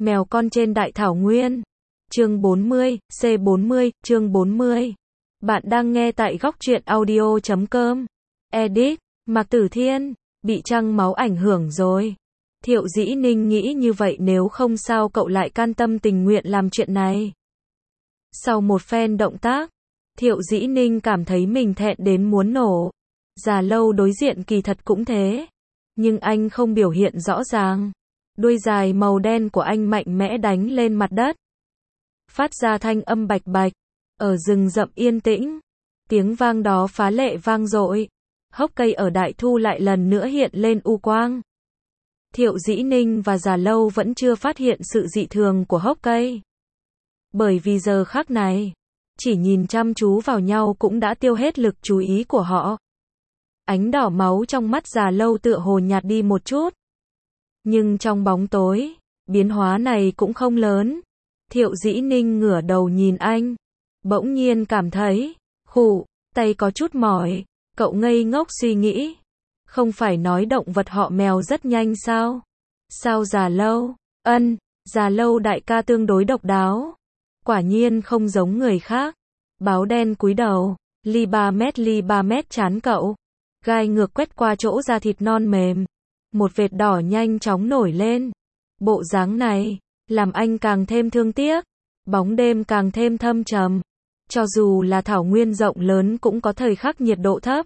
Mèo con trên đại thảo nguyên. Chương 40, C40, chương 40. Bạn đang nghe tại góc truyện audio.com. Edit, Mạc Tử Thiên, bị trăng máu ảnh hưởng rồi. Thiệu Dĩ Ninh nghĩ như vậy nếu không sao cậu lại can tâm tình nguyện làm chuyện này. Sau một phen động tác, Thiệu Dĩ Ninh cảm thấy mình thẹn đến muốn nổ. Già Lâu đối diện kỳ thật cũng thế. Nhưng anh không biểu hiện rõ ràng. Đuôi dài màu đen của anh mạnh mẽ đánh lên mặt đất. Phát ra thanh âm bạch bạch. Ở rừng rậm yên tĩnh. Tiếng vang đó phá lệ vang dội. Hốc cây ở Đại Thu lại lần nữa hiện lên u quang. Thiệu Dĩ Ninh và Già Lâu vẫn chưa phát hiện sự dị thường của hốc cây. Bởi vì giờ khắc này, chỉ nhìn chăm chú vào nhau cũng đã tiêu hết lực chú ý của họ. Ánh đỏ máu trong mắt Già Lâu tựa hồ nhạt đi một chút. Nhưng trong bóng tối, biến hóa này cũng không lớn. Thiệu Dĩ Ninh ngửa đầu nhìn anh. Bỗng nhiên cảm thấy, tay có chút mỏi. Cậu ngây ngốc suy nghĩ. Không phải nói động vật họ mèo rất nhanh sao? Sao Già Lâu? Già Lâu đại ca tương đối độc đáo. Quả nhiên không giống người khác. Báo đen cúi đầu, ly 3 mét chán cậu. Gai ngược quét qua chỗ da thịt non mềm. Một vệt đỏ nhanh chóng nổi lên. Bộ dáng này, làm anh càng thêm thương tiếc. Bóng đêm càng thêm thâm trầm. Cho dù là thảo nguyên rộng lớn cũng có thời khắc nhiệt độ thấp.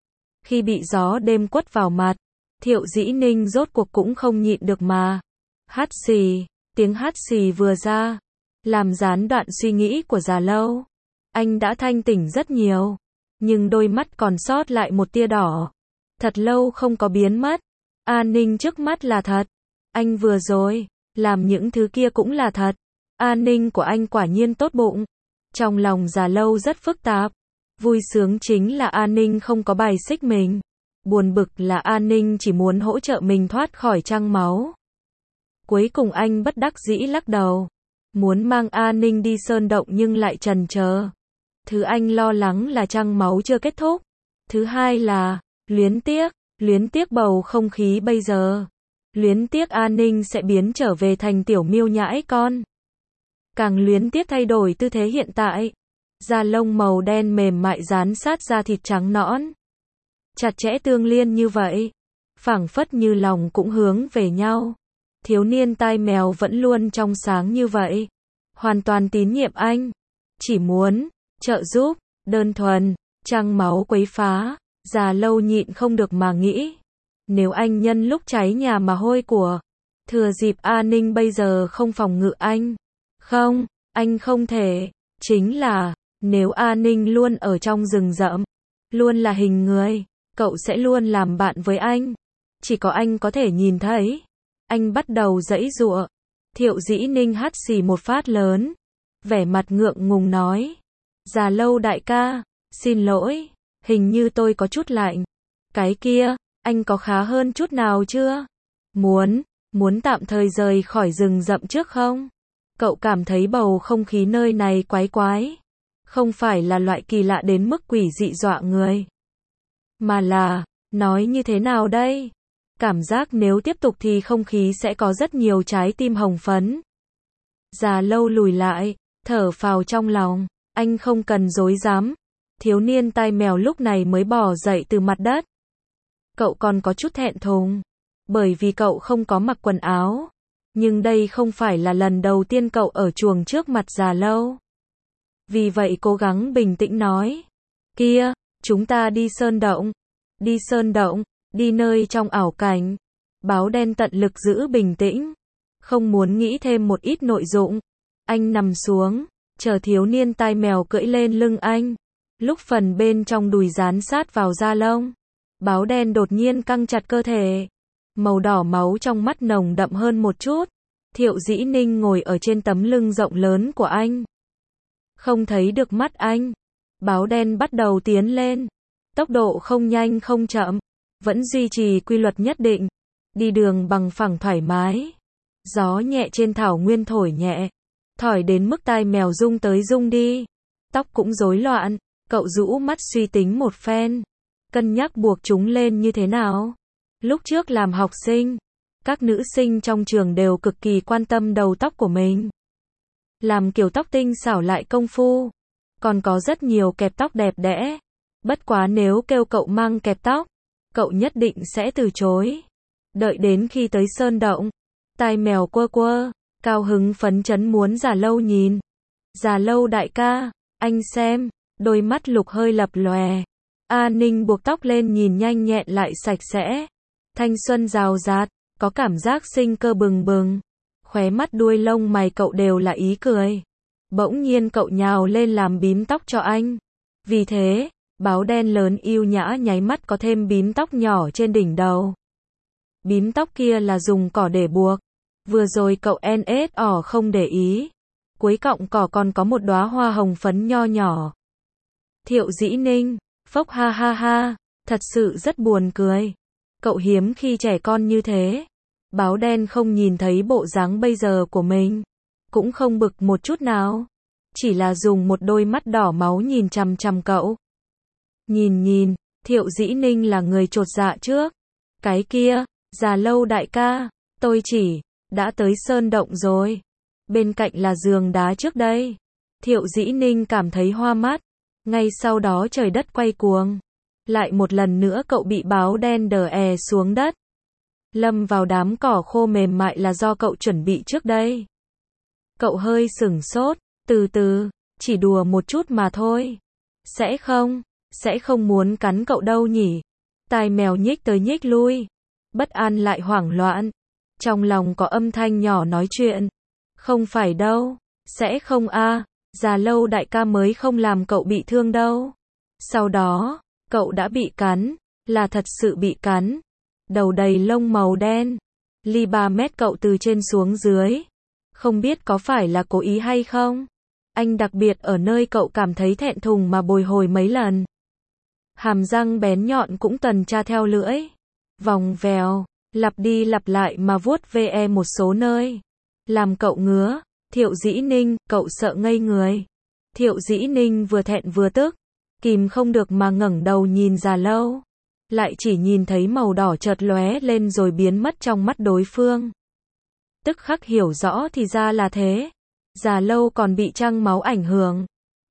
Khi bị gió đêm quất vào mặt, Thiệu Dĩ Ninh rốt cuộc cũng không nhịn được mà. Hắt xì, tiếng hắt xì vừa ra, làm gián đoạn suy nghĩ của Già Lâu. Anh đã thanh tỉnh rất nhiều, nhưng đôi mắt còn sót lại một tia đỏ. Thật lâu không có biến mất. An ninh trước mắt là thật. Anh vừa rồi, làm những thứ kia cũng là thật. An ninh của anh quả nhiên tốt bụng. Trong lòng Già Lâu rất phức tạp. Vui sướng chính là An ninh không có bài xích mình. Buồn bực là An ninh chỉ muốn hỗ trợ mình thoát khỏi trăng máu. Cuối cùng anh bất đắc dĩ lắc đầu. Muốn mang An ninh đi sơn động nhưng lại chần chờ. Thứ anh lo lắng là trăng máu chưa kết thúc. Thứ hai là, luyến tiếc bầu không khí bây giờ. Luyến tiếc An ninh sẽ biến trở về thành tiểu miêu nhãi con. Càng luyến tiếc thay đổi tư thế hiện tại. Da lông màu đen mềm mại dán sát da thịt trắng nõn. Chặt chẽ tương liên như vậy. Phảng phất như lòng cũng hướng về nhau. Thiếu niên tai mèo vẫn luôn trong sáng như vậy. Hoàn toàn tín nhiệm anh. Chỉ muốn trợ giúp, đơn thuần, trăng máu quấy phá. Già Lâu nhịn không được mà nghĩ. Nếu anh nhân lúc cháy nhà mà hôi của. Thừa dịp An ninh bây giờ không phòng ngự anh. Không, anh không thể. Chính là, nếu An ninh luôn ở trong rừng rậm, luôn là hình người, cậu sẽ luôn làm bạn với anh. Chỉ có anh có thể nhìn thấy. Anh bắt đầu giãy giụa. Thiệu Dĩ Ninh hắt xì một phát lớn. Vẻ mặt ngượng ngùng nói. Già Lâu đại ca, xin lỗi, hình như tôi có chút lạnh. Cái kia, anh có khá hơn chút nào chưa? Muốn tạm thời rời khỏi rừng rậm trước không? Cậu cảm thấy bầu không khí nơi này quái quái. Không phải là loại kỳ lạ đến mức quỷ dị dọa người. Mà là, nói như thế nào đây? Cảm giác nếu tiếp tục thì không khí sẽ có rất nhiều trái tim hồng phấn. Già Lâu lùi lại, thở phào trong lòng. Anh không cần dối dám. Thiếu niên tai mèo lúc này mới bò dậy từ mặt đất. Cậu còn có chút thẹn thùng. Bởi vì cậu không có mặc quần áo. Nhưng đây không phải là lần đầu tiên cậu ở chuồng trước mặt Già Lâu. Vì vậy cố gắng bình tĩnh nói. Kia, chúng ta đi sơn động. Đi sơn động, đi nơi trong ảo cảnh. Báo đen tận lực giữ bình tĩnh. Không muốn nghĩ thêm một ít nội dụng. Anh nằm xuống, chờ thiếu niên tai mèo cưỡi lên lưng anh. Lúc phần bên trong đùi dán sát vào da lông. Báo đen đột nhiên căng chặt cơ thể. Màu đỏ máu trong mắt nồng đậm hơn một chút. Thiệu Dĩ Ninh ngồi ở trên tấm lưng rộng lớn của anh. Không thấy được mắt anh. Báo đen bắt đầu tiến lên. Tốc độ không nhanh không chậm. Vẫn duy trì quy luật nhất định. Đi đường bằng phẳng thoải mái. Gió nhẹ trên thảo nguyên thổi nhẹ. Thổi đến mức tai mèo rung tới rung đi. Tóc cũng rối loạn. Cậu rũ mắt suy tính một phen. Cân nhắc buộc chúng lên như thế nào. Lúc trước làm học sinh, Các nữ sinh trong trường đều cực kỳ quan tâm đầu tóc của mình. Làm kiểu tóc tinh xảo lại công phu. Còn có rất nhiều kẹp tóc đẹp đẽ. Bất quá nếu kêu cậu mang kẹp tóc, cậu nhất định sẽ từ chối. Đợi đến khi tới sơn động, tai mèo quơ quơ, cao hứng phấn chấn muốn Già Lâu nhìn. Già Lâu đại ca, anh xem, đôi mắt Lục hơi lập lòe. A Ninh buộc tóc lên nhìn nhanh nhẹn lại sạch sẽ. Thanh xuân rào rạt, có cảm giác sinh cơ bừng bừng. Khóe mắt đuôi lông mày cậu đều là ý cười. Bỗng nhiên cậu nhào lên làm bím tóc cho anh. Vì thế, báo đen lớn yêu nhã nháy mắt có thêm bím tóc nhỏ trên đỉnh đầu. Bím tóc kia là dùng cỏ để buộc. Vừa rồi cậu NSO không để ý. Cuối cọng cỏ còn có một đóa hoa hồng phấn nho nhỏ. Thiệu Dĩ Ninh, phốc ha ha ha, thật sự rất buồn cười. Cậu hiếm khi trẻ con như thế. Báo đen không nhìn thấy bộ dáng bây giờ của mình. Cũng không bực một chút nào. Chỉ là dùng một đôi mắt đỏ máu nhìn chằm chằm cậu. Nhìn, Thiệu Dĩ Ninh là người chột dạ trước. Cái kia, Già Lâu đại ca, tôi chỉ, đã tới sơn động rồi. Bên cạnh là giường đá trước đây. Thiệu Dĩ Ninh cảm thấy hoa mắt. Ngay sau đó trời đất quay cuồng. Lại một lần nữa cậu bị báo đen đè xuống đất. Lâm vào đám cỏ khô mềm mại là do cậu chuẩn bị trước đây. Cậu hơi sửng sốt, từ từ, chỉ đùa một chút mà thôi. Sẽ không muốn cắn cậu đâu nhỉ. Tai mèo nhích tới nhích lui. Bất an lại hoảng loạn. Trong lòng có âm thanh nhỏ nói chuyện. Không phải đâu, sẽ không a. Già Lâu đại ca mới không làm cậu bị thương đâu. Sau đó, cậu đã bị cắn, là thật sự bị cắn. Đầu đầy lông màu đen. Ly 3 mét cậu từ trên xuống dưới. Không biết có phải là cố ý hay không? Anh đặc biệt ở nơi cậu cảm thấy thẹn thùng mà bồi hồi mấy lần. Hàm răng bén nhọn cũng tuần tra theo lưỡi. Vòng vèo, lặp đi lặp lại mà vuốt ve một số nơi. Làm cậu ngứa. Thiệu Dĩ Ninh, cậu sợ ngây người. Thiệu Dĩ Ninh vừa thẹn vừa tức. Kìm không được mà ngẩng đầu nhìn Già Lâu. Lại chỉ nhìn thấy màu đỏ chợt lóe lên rồi biến mất trong mắt đối phương. Tức khắc hiểu rõ thì ra là thế. Già Lâu còn bị trăng máu ảnh hưởng.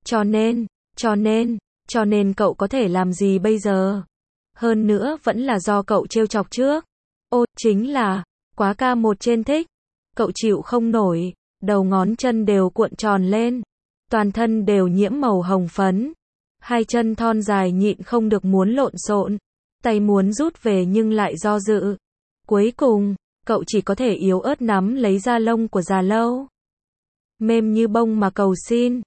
Cho nên cậu có thể làm gì bây giờ? Hơn nữa vẫn là do cậu trêu chọc trước. Ô, chính là, quá ca một trên thích. Cậu chịu không nổi, đầu ngón chân đều cuộn tròn lên. Toàn thân đều nhiễm màu hồng phấn. Hai chân thon dài nhịn không được muốn lộn xộn. Tay muốn rút về nhưng lại do dự. Cuối cùng, cậu chỉ có thể yếu ớt nắm lấy da lông của Già Lâu. Mềm như bông mà cầu xin.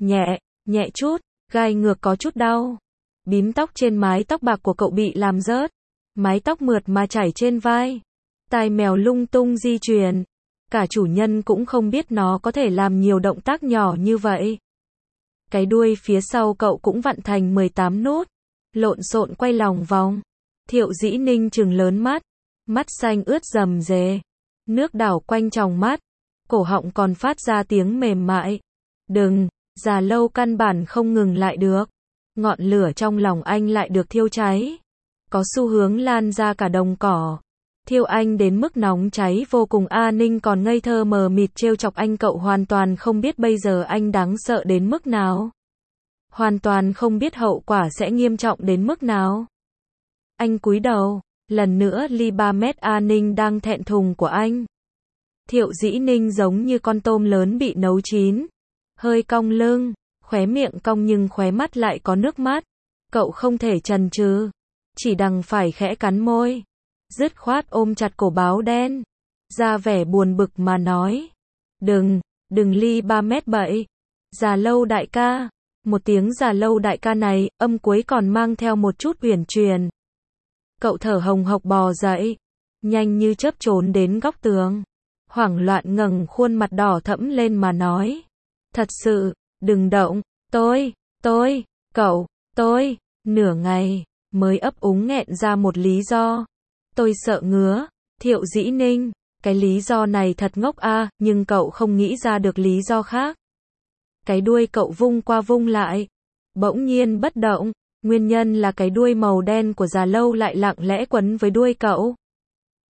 Nhẹ chút, gai ngược có chút đau. Bím tóc trên mái tóc bạc của cậu bị làm rớt. Mái tóc mượt mà chảy trên vai. Tai mèo lung tung di chuyển. Cả chủ nhân cũng không biết nó có thể làm nhiều động tác nhỏ như vậy. Cái đuôi phía sau cậu cũng vặn thành 18 nút. Lộn xộn quay lòng vòng. Thiệu Dĩ Ninh trừng lớn mắt. Mắt xanh ướt rầm rề. Nước đảo quanh tròng mắt. Cổ họng còn phát ra tiếng mềm mại. Đừng, Già Lâu căn bản không ngừng lại được. Ngọn lửa trong lòng anh lại được thiêu cháy. Có xu hướng lan ra cả đồng cỏ. Thiêu anh đến mức nóng cháy vô cùng. A Ninh còn ngây thơ mờ mịt trêu chọc anh, cậu hoàn toàn không biết bây giờ anh đáng sợ đến mức nào. Hoàn toàn không biết hậu quả sẽ nghiêm trọng đến mức nào. Anh cúi đầu, lần nữa ly 3 mét. A Ninh đang thẹn thùng của anh. Thiệu Dĩ Ninh giống như con tôm lớn bị nấu chín. Hơi cong lưng, khóe miệng cong nhưng khóe mắt lại có nước mắt. Cậu không thể chần chừ, chỉ đành phải khẽ cắn môi. Dứt khoát ôm chặt cổ báo đen. Ra vẻ buồn bực mà nói. Đừng ly 3 mét bậy. Già Lâu đại ca. Một tiếng Già Lâu đại ca này, âm cuối còn mang theo một chút uyển chuyển. Cậu thở hồng hộc bò dậy. Nhanh như chớp trốn đến góc tường. Hoảng loạn ngẩng khuôn mặt đỏ thẫm lên mà nói. Thật sự, đừng động, tôi, nửa ngày, mới ấp úng nghẹn ra một lý do. Tôi sợ ngứa. Thiệu Dĩ Ninh, cái lý do này thật ngốc a, nhưng cậu không nghĩ ra được lý do khác. Cái đuôi cậu vung qua vung lại, bỗng nhiên bất động, nguyên nhân là cái đuôi màu đen của Già Lâu lại lặng lẽ quấn với đuôi cậu.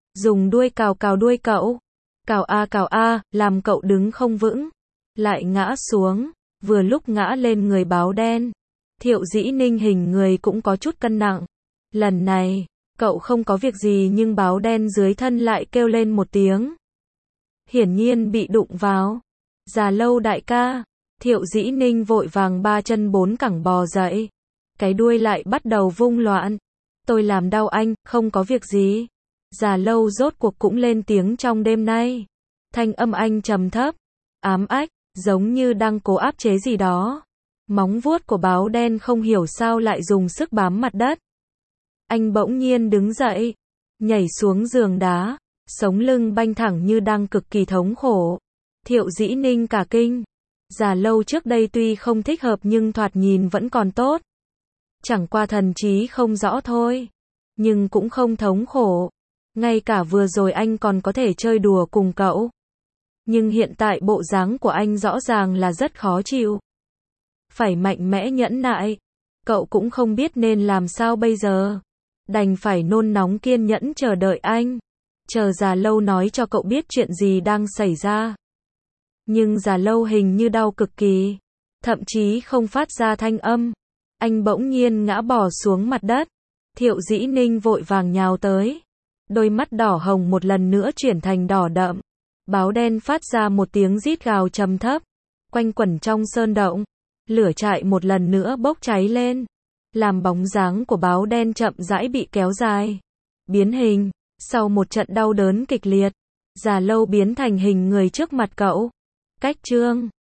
dùng đuôi cào cào đuôi cậu. Cào a, làm cậu đứng không vững, lại ngã xuống, vừa lúc ngã lên người báo đen. Thiệu Dĩ Ninh hình người cũng có chút cân nặng. Lần này, cậu không có việc gì nhưng báo đen dưới thân lại kêu lên một tiếng. Hiển nhiên bị đụng vào. Già Lâu đại ca. Thiệu Dĩ Ninh vội vàng ba chân bốn cẳng bò dậy. Cái đuôi lại bắt đầu vung loạn. Tôi làm đau anh, không có việc gì. Già Lâu rốt cuộc cũng lên tiếng trong đêm nay. Thanh âm anh trầm thấp, ám ách, giống như đang cố áp chế gì đó. Móng vuốt của báo đen không hiểu sao lại dùng sức bám mặt đất. Anh bỗng nhiên đứng dậy, nhảy xuống giường đá, sống lưng banh thẳng như đang cực kỳ thống khổ. Thiệu Dĩ Ninh cả kinh. Già Lâu trước đây tuy không thích hợp nhưng thoạt nhìn vẫn còn tốt. Chẳng qua thần trí không rõ thôi. Nhưng cũng không thống khổ. Ngay cả vừa rồi anh còn có thể chơi đùa cùng cậu. Nhưng hiện tại bộ dáng của anh rõ ràng là rất khó chịu. Phải mạnh mẽ nhẫn nại. Cậu cũng không biết nên làm sao bây giờ. Đành phải nôn nóng kiên nhẫn chờ đợi anh. Chờ Già Lâu nói cho cậu biết chuyện gì đang xảy ra. Nhưng Già Lâu hình như đau cực kỳ. Thậm chí không phát ra thanh âm. Anh bỗng nhiên ngã bò xuống mặt đất. Thiệu Dĩ Ninh vội vàng nhào tới. Đôi mắt đỏ hồng một lần nữa chuyển thành đỏ đậm. Báo đen phát ra một tiếng rít gào trầm thấp. Quanh quẩn trong sơn động. Lửa trại một lần nữa bốc cháy lên. Làm bóng dáng của báo đen chậm rãi bị kéo dài. Biến hình. Sau một trận đau đớn kịch liệt. Già Lâu biến thành hình người trước mặt cậu. Cách chương